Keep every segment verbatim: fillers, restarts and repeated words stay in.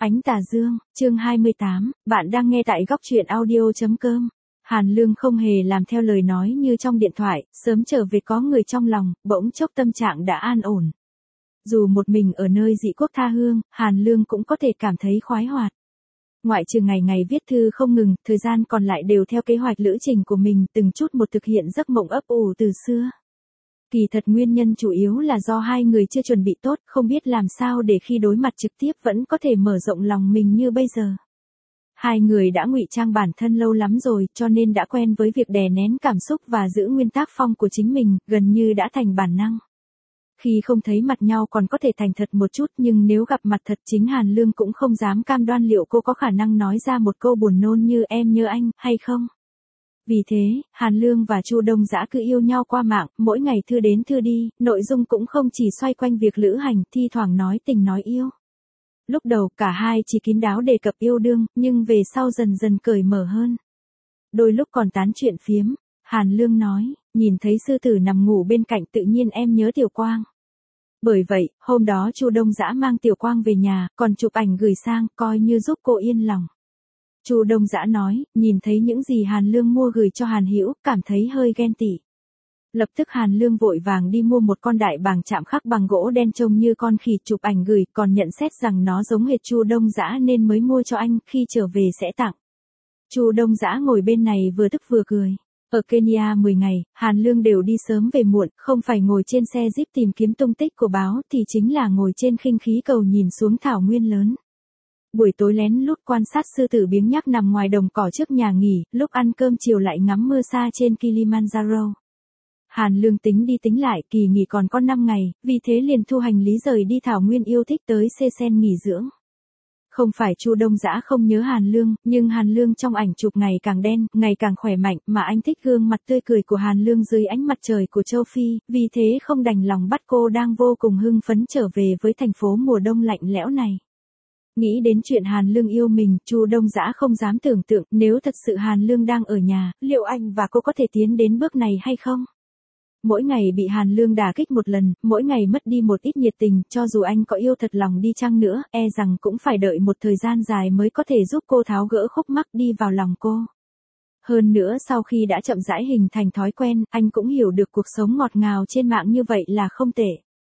Ánh tà dương, chương hai mươi tám, bạn đang nghe tại góc truyện audio.com. Hàn Lương không hề làm theo lời nói như trong điện thoại, sớm trở về có người trong lòng, bỗng chốc tâm trạng đã an ổn. Dù một mình ở nơi dị quốc tha hương, Hàn Lương cũng có thể cảm thấy khoái hoạt. Ngoại trừ ngày ngày viết thư không ngừng, thời gian còn lại đều theo kế hoạch lữ trình của mình, từng chút một thực hiện giấc mộng ấp ủ từ xưa. Kỳ thật nguyên nhân chủ yếu là do hai người chưa chuẩn bị tốt, không biết làm sao để khi đối mặt trực tiếp vẫn có thể mở rộng lòng mình như bây giờ. Hai người đã ngụy trang bản thân lâu lắm rồi, cho nên đã quen với việc đè nén cảm xúc và giữ nguyên tác phong của chính mình, gần như đã thành bản năng. Khi không thấy mặt nhau còn có thể thành thật một chút, nhưng nếu gặp mặt thật chính Hàn Lương cũng không dám cam đoan liệu cô có khả năng nói ra một câu buồn nôn như em nhớ anh, hay không. Vì thế, Hàn Lương và Chu Đông Dã cứ yêu nhau qua mạng, mỗi ngày thư đến thư đi, nội dung cũng không chỉ xoay quanh việc lữ hành, thi thoảng nói tình nói yêu. Lúc đầu cả hai chỉ kín đáo đề cập yêu đương, nhưng về sau dần dần cởi mở hơn. Đôi lúc còn tán chuyện phiếm, Hàn Lương nói, nhìn thấy sư tử nằm ngủ bên cạnh tự nhiên em nhớ Tiểu Quang. Bởi vậy, hôm đó Chu Đông Dã mang Tiểu Quang về nhà, còn chụp ảnh gửi sang, coi như giúp cô yên lòng. Chu Đông Dã nói, nhìn thấy những gì Hàn Lương mua gửi cho Hàn Hữu, cảm thấy hơi ghen tị. Lập tức Hàn Lương vội vàng đi mua một con đại bàng chạm khắc bằng gỗ đen trông như con khỉ, chụp ảnh gửi, còn nhận xét rằng nó giống hệt Chu Đông Dã nên mới mua cho anh, khi trở về sẽ tặng. Chu Đông Dã ngồi bên này vừa tức vừa cười. Ở Kenya mười ngày, Hàn Lương đều đi sớm về muộn, không phải ngồi trên xe jeep tìm kiếm tung tích của báo thì chính là ngồi trên khinh khí cầu nhìn xuống thảo nguyên lớn. Buổi tối lén lút quan sát sư tử biếng nhác nằm ngoài đồng cỏ trước nhà nghỉ, lúc ăn cơm chiều lại ngắm mưa xa trên Kilimanjaro. Hàn Lương tính đi tính lại, kỳ nghỉ còn có năm ngày, vì thế liền thu hành lý rời đi thảo nguyên yêu thích tới Seychelles nghỉ dưỡng. Không phải Chu Đông Dã không nhớ Hàn Lương, nhưng Hàn Lương trong ảnh chụp ngày càng đen, ngày càng khỏe mạnh, mà anh thích gương mặt tươi cười của Hàn Lương dưới ánh mặt trời của châu Phi, vì thế không đành lòng bắt cô đang vô cùng hưng phấn trở về với thành phố mùa đông lạnh lẽo này. Nghĩ đến chuyện Hàn Lương yêu mình, Chu Đông Dã không dám tưởng tượng, nếu thật sự Hàn Lương đang ở nhà, liệu anh và cô có thể tiến đến bước này hay không? Mỗi ngày bị Hàn Lương đả kích một lần, mỗi ngày mất đi một ít nhiệt tình, cho dù anh có yêu thật lòng đi chăng nữa, e rằng cũng phải đợi một thời gian dài mới có thể giúp cô tháo gỡ khúc mắc đi vào lòng cô. Hơn nữa sau khi đã chậm rãi hình thành thói quen, anh cũng hiểu được cuộc sống ngọt ngào trên mạng như vậy là không tệ.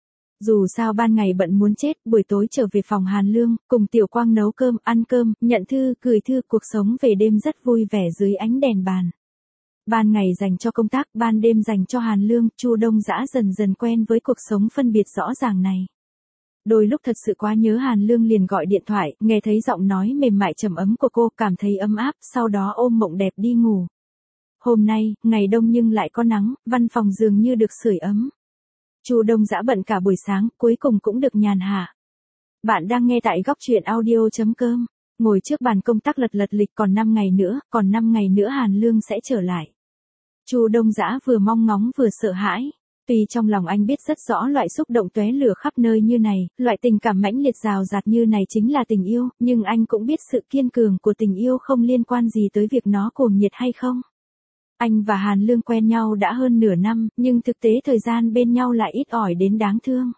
Dù sao ban ngày bận muốn chết, buổi tối trở về phòng Hàn Lương, cùng Tiểu Quang nấu cơm, ăn cơm, nhận thư, gửi thư, cuộc sống về đêm rất vui vẻ dưới ánh đèn bàn. Ban ngày dành cho công tác, ban đêm dành cho Hàn Lương, Chu Đông Dã dần dần quen với cuộc sống phân biệt rõ ràng này. Đôi lúc thật sự quá nhớ Hàn Lương liền gọi điện thoại, nghe thấy giọng nói mềm mại trầm ấm của cô, cảm thấy ấm áp, sau đó ôm mộng đẹp đi ngủ. Hôm nay, ngày đông nhưng lại có nắng, văn phòng dường như được sưởi ấm. Chu Đông Dã bận cả buổi sáng, cuối cùng cũng được nhàn hạ. Bạn đang nghe tại góc truyện audio.com. Ngồi trước bàn công tác lật lật lịch, còn năm ngày nữa, còn năm ngày nữa Hàn Lương sẽ trở lại. Chu Đông Dã vừa mong ngóng vừa sợ hãi. Tuy trong lòng anh biết rất rõ loại xúc động tóe lửa khắp nơi như này, loại tình cảm mãnh liệt rào rạt như này chính là tình yêu, nhưng anh cũng biết sự kiên cường của tình yêu không liên quan gì tới việc nó cuồng nhiệt hay không. Anh và Hàn Lương quen nhau đã hơn nửa năm, nhưng thực tế thời gian bên nhau lại ít ỏi đến đáng thương.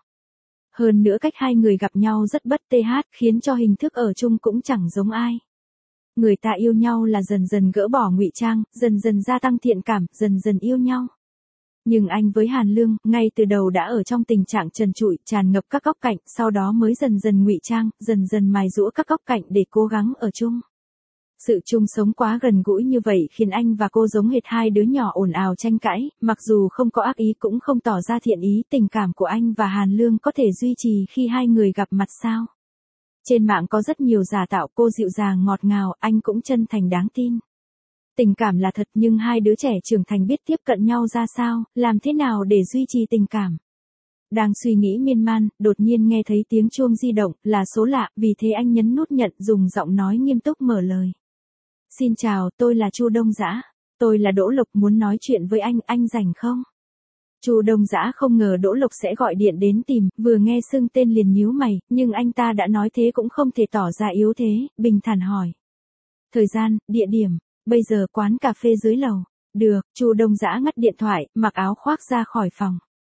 Hơn nữa cách hai người gặp nhau rất bất th, khiến cho hình thức ở chung cũng chẳng giống ai. Người ta yêu nhau là dần dần gỡ bỏ ngụy trang, dần dần gia tăng thiện cảm, dần dần yêu nhau. Nhưng anh với Hàn Lương, ngay từ đầu đã ở trong tình trạng trần trụi, tràn ngập các góc cạnh, sau đó mới dần dần ngụy trang, dần dần mài giũa các góc cạnh để cố gắng ở chung. Sự chung sống quá gần gũi như vậy khiến anh và cô giống hệt hai đứa nhỏ ồn ào tranh cãi, mặc dù không có ác ý cũng không tỏ ra thiện ý, tình cảm của anh và Hàn Lương có thể duy trì khi hai người gặp mặt sao? Trên mạng có rất nhiều giả tạo, cô dịu dàng ngọt ngào, anh cũng chân thành đáng tin. Tình cảm là thật nhưng hai đứa trẻ trưởng thành biết tiếp cận nhau ra sao, làm thế nào để duy trì tình cảm. Đang suy nghĩ miên man, đột nhiên nghe thấy tiếng chuông di động, là số lạ, vì thế anh nhấn nút nhận, dùng giọng nói nghiêm túc mở lời. Xin chào, tôi là Chu Đông Dã. Tôi là Đỗ Lộc, muốn nói chuyện với anh, anh rảnh không? Chu Đông Dã không ngờ Đỗ Lộc sẽ gọi điện đến tìm, vừa nghe xưng tên liền nhíu mày, nhưng anh ta đã nói thế cũng không thể tỏ ra yếu thế, bình thản hỏi. Thời gian, địa điểm, bây giờ quán cà phê dưới lầu. Được, Chu Đông Dã ngắt điện thoại, mặc áo khoác ra khỏi phòng.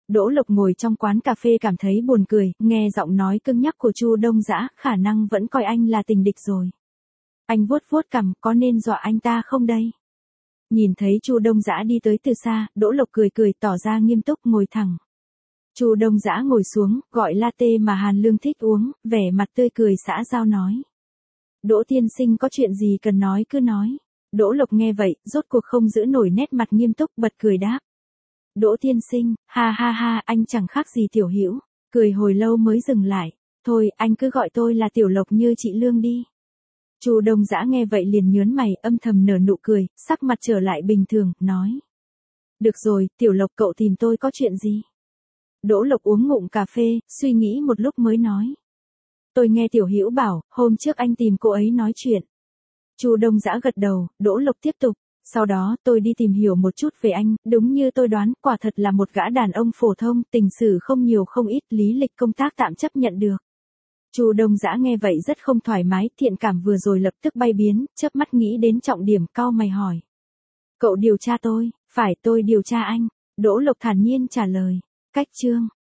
Đỗ Lộc ngồi trong quán cà phê cảm thấy buồn cười, nghe giọng nói cứng nhắc của Chu Đông Dã, khả năng vẫn coi anh là tình địch rồi. Anh vuốt vuốt cằm, có nên dọa anh ta không đây? Nhìn thấy Chu Đông Dã đi tới từ xa, Đỗ Lộc cười cười tỏ ra nghiêm túc ngồi thẳng. Chu Đông Dã ngồi xuống, gọi latte mà Hàn Lương thích uống, vẻ mặt tươi cười xã giao nói. Đỗ tiên sinh có chuyện gì cần nói cứ nói. Đỗ Lộc nghe vậy, rốt cuộc không giữ nổi nét mặt nghiêm túc bật cười đáp. Đỗ tiên sinh, ha ha ha, anh chẳng khác gì Tiểu Hữu, cười hồi lâu mới dừng lại. Thôi, anh cứ gọi tôi là Tiểu Lộc như chị Lương đi. Chu Đông Dã nghe vậy liền nhớn mày, âm thầm nở nụ cười, sắc mặt trở lại bình thường, nói. Được rồi, Tiểu Lộc cậu tìm tôi có chuyện gì? Đỗ Lộc uống ngụm cà phê, suy nghĩ một lúc mới nói. Tôi nghe Tiểu Hữu bảo, hôm trước anh tìm cô ấy nói chuyện. Chu Đông Dã gật đầu, Đỗ Lộc tiếp tục. Sau đó tôi đi tìm hiểu một chút về anh, đúng như tôi đoán, quả thật là một gã đàn ông phổ thông, tình sử không nhiều không ít, lý lịch công tác tạm chấp nhận được. Chu Đông Dã nghe vậy rất không thoải mái, thiện cảm vừa rồi lập tức bay biến, chớp mắt nghĩ đến trọng điểm, cau mày hỏi. Cậu điều tra tôi, phải tôi điều tra anh? Đỗ Lộc thản nhiên trả lời. Cách chương